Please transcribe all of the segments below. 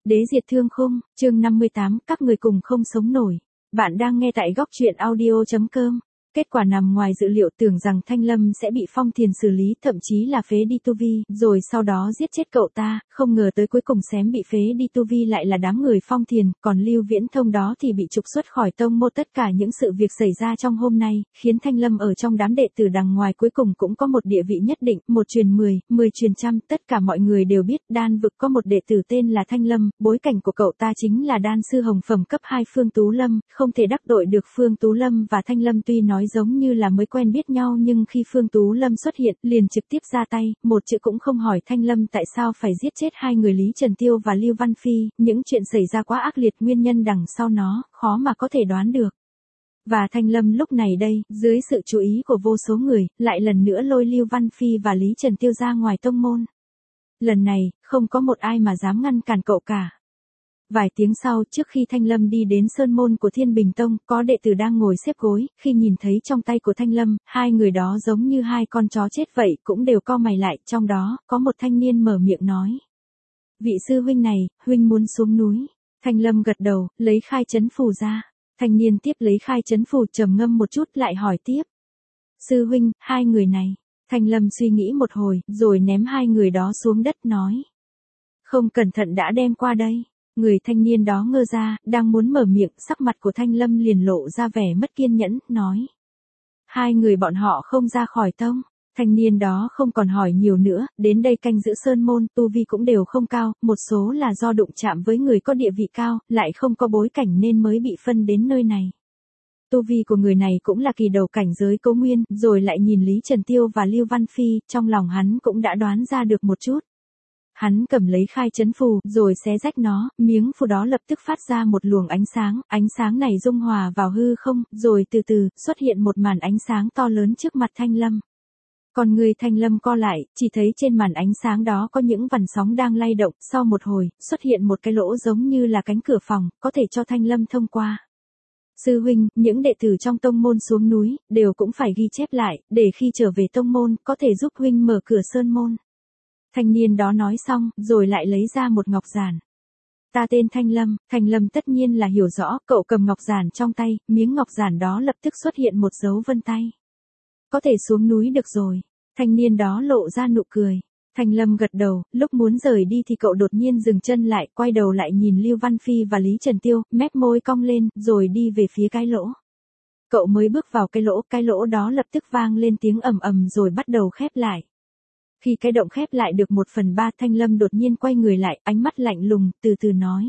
Đế diệt thương khung, chương 58, các người cùng không sống nổi. Bạn đang nghe tại góc truyện audio.com. Kết quả nằm ngoài dự liệu, tưởng rằng Thanh Lâm sẽ bị Phong Thiền xử lý, thậm chí là phế đi tu vi, rồi sau đó giết chết cậu ta, không ngờ tới cuối cùng xém bị phế đi tu vi lại là đám người Phong Thiền, còn Lưu Viễn Thông đó thì bị trục xuất khỏi tông môn. Tất cả những sự việc xảy ra trong hôm nay, khiến Thanh Lâm ở trong đám đệ tử đằng ngoài cuối cùng cũng có một địa vị nhất định, một truyền 10, 10 truyền trăm, tất cả mọi người đều biết đan vực có một đệ tử tên là Thanh Lâm, bối cảnh của cậu ta chính là đan sư hồng phẩm cấp 2 Phương Tú Lâm, không thể đắc tội được Phương Tú Lâm và Thanh Lâm. Tuy nói giống như là mới quen biết nhau nhưng khi Phương Tú Lâm xuất hiện, liền trực tiếp ra tay, một chữ cũng không hỏi Thanh Lâm tại sao phải giết chết hai người Lý Trần Tiêu và Lưu Văn Phi, những chuyện xảy ra quá ác liệt, nguyên nhân đằng sau nó, khó mà có thể đoán được. Và Thanh Lâm lúc này đây, dưới sự chú ý của vô số người, lại lần nữa lôi Lưu Văn Phi và Lý Trần Tiêu ra ngoài tông môn. Lần này, không có một ai mà dám ngăn cản cậu cả. Vài tiếng sau, trước khi Thanh Lâm đi đến sơn môn của Thiên Bình Tông, có đệ tử đang ngồi xếp gối, khi nhìn thấy trong tay của Thanh Lâm, hai người đó giống như hai con chó chết vậy, cũng đều cau mày lại, trong đó, có một thanh niên mở miệng nói. Vị sư huynh này, huynh muốn xuống núi. Thanh Lâm gật đầu, lấy khai trấn phù ra. Thanh niên tiếp lấy khai trấn phù, trầm ngâm một chút lại hỏi tiếp. Sư huynh, hai người này. Thanh Lâm suy nghĩ một hồi, rồi ném hai người đó xuống đất nói. Không cẩn thận đã đem qua đây. Người thanh niên đó ngơ ra, đang muốn mở miệng, sắc mặt của Thanh Lâm liền lộ ra vẻ mất kiên nhẫn, nói. Hai người bọn họ không ra khỏi tông. Thanh niên đó không còn hỏi nhiều nữa, đến đây canh giữ sơn môn, tu vi cũng đều không cao, một số là do đụng chạm với người có địa vị cao, lại không có bối cảnh nên mới bị phân đến nơi này. Tu vi của người này cũng là kỳ đầu cảnh giới Cố Nguyên, rồi lại nhìn Lý Trần Tiêu và Lưu Văn Phi, trong lòng hắn cũng đã đoán ra được một chút. Hắn cầm lấy khai trấn phù, rồi xé rách nó, miếng phù đó lập tức phát ra một luồng ánh sáng này dung hòa vào hư không, rồi từ từ, xuất hiện một màn ánh sáng to lớn trước mặt Thanh Lâm. Còn người Thanh Lâm co lại, chỉ thấy trên màn ánh sáng đó có những vằn sóng đang lay động, sau một hồi, xuất hiện một cái lỗ giống như là cánh cửa phòng, có thể cho Thanh Lâm thông qua. Sư huynh, những đệ tử trong tông môn xuống núi, đều cũng phải ghi chép lại, để khi trở về tông môn, có thể giúp huynh mở cửa sơn môn. Thanh niên đó nói xong, rồi lại lấy ra một ngọc giản. Ta tên Thanh Lâm tất nhiên là hiểu rõ, cậu cầm ngọc giản trong tay, miếng ngọc giản đó lập tức xuất hiện một dấu vân tay. Có thể xuống núi được rồi. Thanh niên đó lộ ra nụ cười. Thanh Lâm gật đầu, lúc muốn rời đi thì cậu đột nhiên dừng chân lại, quay đầu lại nhìn Lưu Văn Phi và Lý Trần Tiêu, mép môi cong lên, rồi đi về phía cái lỗ. Cậu mới bước vào cái lỗ đó lập tức vang lên tiếng ầm ầm rồi bắt đầu khép lại. Khi cái động khép lại được 1/3, Thanh Lâm đột nhiên quay người lại, ánh mắt lạnh lùng, từ từ nói.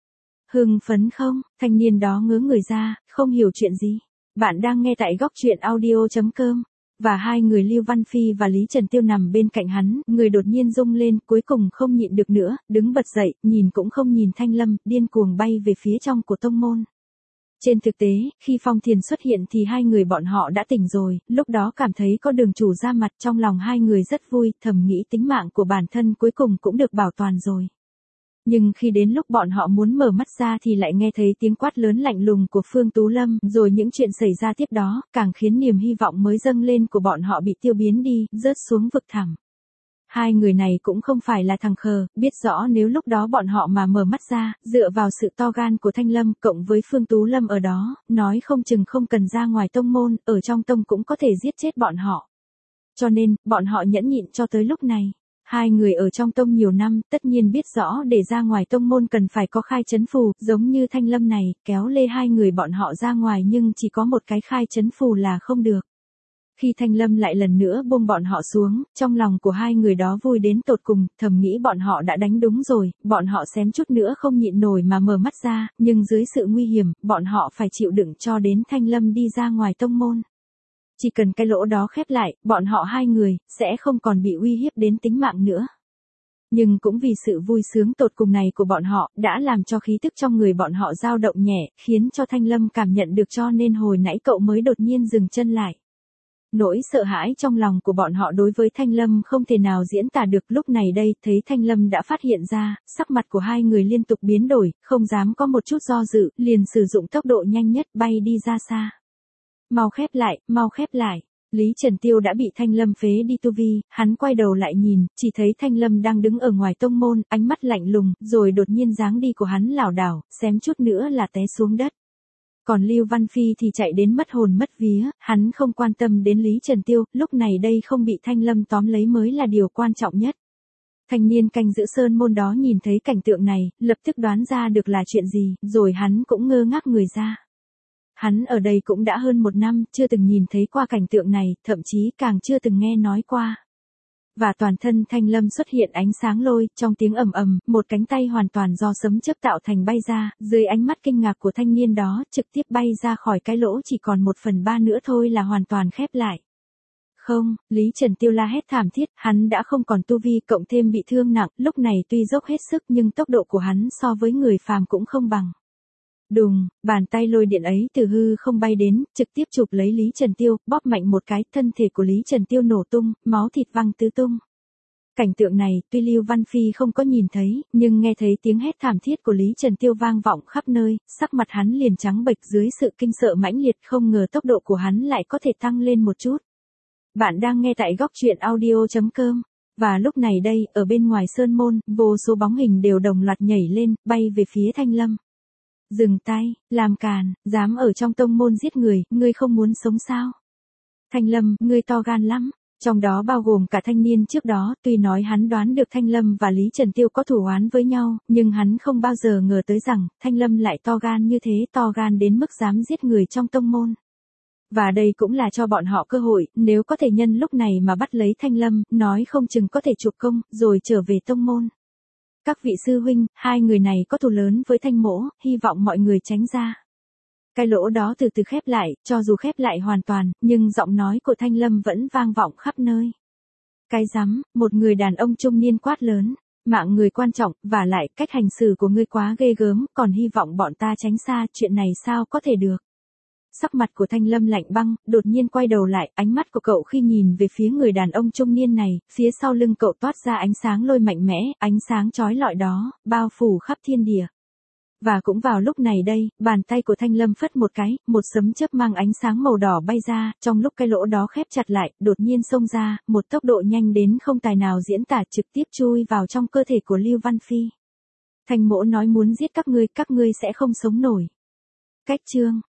Hưng phấn không? Thanh niên đó ngớ người ra, không hiểu chuyện gì. Bạn đang nghe tại góc truyện audio.com. Và hai người Lưu Văn Phi và Lý Trần Tiêu nằm bên cạnh hắn, người đột nhiên rung lên, cuối cùng không nhịn được nữa, đứng bật dậy, nhìn cũng không nhìn Thanh Lâm, điên cuồng bay về phía trong của tông môn. Trên thực tế, khi Phong Thiền xuất hiện thì hai người bọn họ đã tỉnh rồi, lúc đó cảm thấy có đường chủ ra mặt, trong lòng hai người rất vui, thầm nghĩ tính mạng của bản thân cuối cùng cũng được bảo toàn rồi. Nhưng khi đến lúc bọn họ muốn mở mắt ra thì lại nghe thấy tiếng quát lớn lạnh lùng của Phương Tú Lâm, rồi những chuyện xảy ra tiếp đó, càng khiến niềm hy vọng mới dâng lên của bọn họ bị tiêu biến đi, rớt xuống vực thẳm. Hai người này cũng không phải là thằng khờ, biết rõ nếu lúc đó bọn họ mà mở mắt ra, dựa vào sự to gan của Thanh Lâm, cộng với Phương Tú Lâm ở đó, nói không chừng không cần ra ngoài tông môn, ở trong tông cũng có thể giết chết bọn họ. Cho nên, bọn họ nhẫn nhịn cho tới lúc này. Hai người ở trong tông nhiều năm, tất nhiên biết rõ để ra ngoài tông môn cần phải có khai trấn phù, giống như Thanh Lâm này, kéo lê hai người bọn họ ra ngoài nhưng chỉ có một cái khai trấn phù là không được. Khi Thanh Lâm lại lần nữa buông bọn họ xuống, trong lòng của hai người đó vui đến tột cùng, thầm nghĩ bọn họ đã đánh đúng rồi, bọn họ xém chút nữa không nhịn nổi mà mở mắt ra, nhưng dưới sự nguy hiểm, bọn họ phải chịu đựng cho đến Thanh Lâm đi ra ngoài tông môn. Chỉ cần cái lỗ đó khép lại, bọn họ hai người, sẽ không còn bị uy hiếp đến tính mạng nữa. Nhưng cũng vì sự vui sướng tột cùng này của bọn họ, đã làm cho khí tức trong người bọn họ dao động nhẹ, khiến cho Thanh Lâm cảm nhận được, cho nên hồi nãy cậu mới đột nhiên dừng chân lại. Nỗi sợ hãi trong lòng của bọn họ đối với Thanh Lâm không thể nào diễn tả được, lúc này đây, thấy Thanh Lâm đã phát hiện ra, sắc mặt của hai người liên tục biến đổi, không dám có một chút do dự, liền sử dụng tốc độ nhanh nhất bay đi ra xa. Mau khép lại, Lý Trần Tiêu đã bị Thanh Lâm phế đi tu vi, hắn quay đầu lại nhìn, chỉ thấy Thanh Lâm đang đứng ở ngoài tông môn, ánh mắt lạnh lùng, rồi đột nhiên dáng đi của hắn lảo đảo, xém chút nữa là té xuống đất. Còn Lưu Văn Phi thì chạy đến mất hồn mất vía, hắn không quan tâm đến Lý Trần Tiêu, lúc này đây không bị Thanh Lâm tóm lấy mới là điều quan trọng nhất. Thanh niên canh giữ sơn môn đó nhìn thấy cảnh tượng này, lập tức đoán ra được là chuyện gì, rồi hắn cũng ngơ ngác người ra. Hắn ở đây cũng đã hơn 1 năm, chưa từng nhìn thấy qua cảnh tượng này, thậm chí càng chưa từng nghe nói qua. Và toàn thân Thanh Lâm xuất hiện ánh sáng lôi, trong tiếng ầm ầm, một cánh tay hoàn toàn do sấm chớp tạo thành bay ra, dưới ánh mắt kinh ngạc của thanh niên đó, trực tiếp bay ra khỏi cái lỗ chỉ còn 1/3 nữa thôi là hoàn toàn khép lại. Không, Lý Trần Tiêu la hét thảm thiết, hắn đã không còn tu vi cộng thêm bị thương nặng, lúc này tuy dốc hết sức nhưng tốc độ của hắn so với người phàm cũng không bằng. Đùng, bàn tay lôi điện ấy từ hư không bay đến, trực tiếp chụp lấy Lý Trần Tiêu, bóp mạnh một cái, thân thể của Lý Trần Tiêu nổ tung, máu thịt văng tứ tung. Cảnh tượng này, tuy Lưu Văn Phi không có nhìn thấy, nhưng nghe thấy tiếng hét thảm thiết của Lý Trần Tiêu vang vọng khắp nơi, sắc mặt hắn liền trắng bệch dưới sự kinh sợ mãnh liệt, không ngờ tốc độ của hắn lại có thể tăng lên một chút. Bạn đang nghe tại góc truyện audio.com. Và lúc này đây, ở bên ngoài sơn môn, vô số bóng hình đều đồng loạt nhảy lên, bay về phía Thanh Lâm. Dừng tay, làm càn, dám ở trong tông môn giết người, ngươi không muốn sống sao? Thanh Lâm, ngươi to gan lắm. Trong đó bao gồm cả thanh niên trước đó, tuy nói hắn đoán được Thanh Lâm và Lý Trần Tiêu có thù oán với nhau, nhưng hắn không bao giờ ngờ tới rằng, Thanh Lâm lại to gan như thế, to gan đến mức dám giết người trong tông môn. Và đây cũng là cho bọn họ cơ hội, nếu có thể nhân lúc này mà bắt lấy Thanh Lâm, nói không chừng có thể chụp công, rồi trở về tông môn. Các vị sư huynh, hai người này có thù lớn với Thanh Mỗ, hy vọng mọi người tránh ra. Cái lỗ đó từ từ khép lại, cho dù khép lại hoàn toàn, nhưng giọng nói của Thanh Lâm vẫn vang vọng khắp nơi. Cái rắm, một người đàn ông trung niên quát lớn, mạng người quan trọng, và lại cách hành xử của ngươi quá ghê gớm, còn hy vọng bọn ta tránh xa, chuyện này sao có thể được. Sắc mặt của Thanh Lâm lạnh băng, đột nhiên quay đầu lại, ánh mắt của cậu khi nhìn về phía người đàn ông trung niên này, phía sau lưng cậu toát ra ánh sáng lôi mạnh mẽ, ánh sáng chói lọi đó, bao phủ khắp thiên địa. Và cũng vào lúc này đây, bàn tay của Thanh Lâm phất một cái, một sấm chớp mang ánh sáng màu đỏ bay ra, trong lúc cái lỗ đó khép chặt lại, đột nhiên xông ra, một tốc độ nhanh đến không tài nào diễn tả, trực tiếp chui vào trong cơ thể của Lưu Văn Phi. Thanh Mỗ nói muốn giết các ngươi sẽ không sống nổi. Cách chương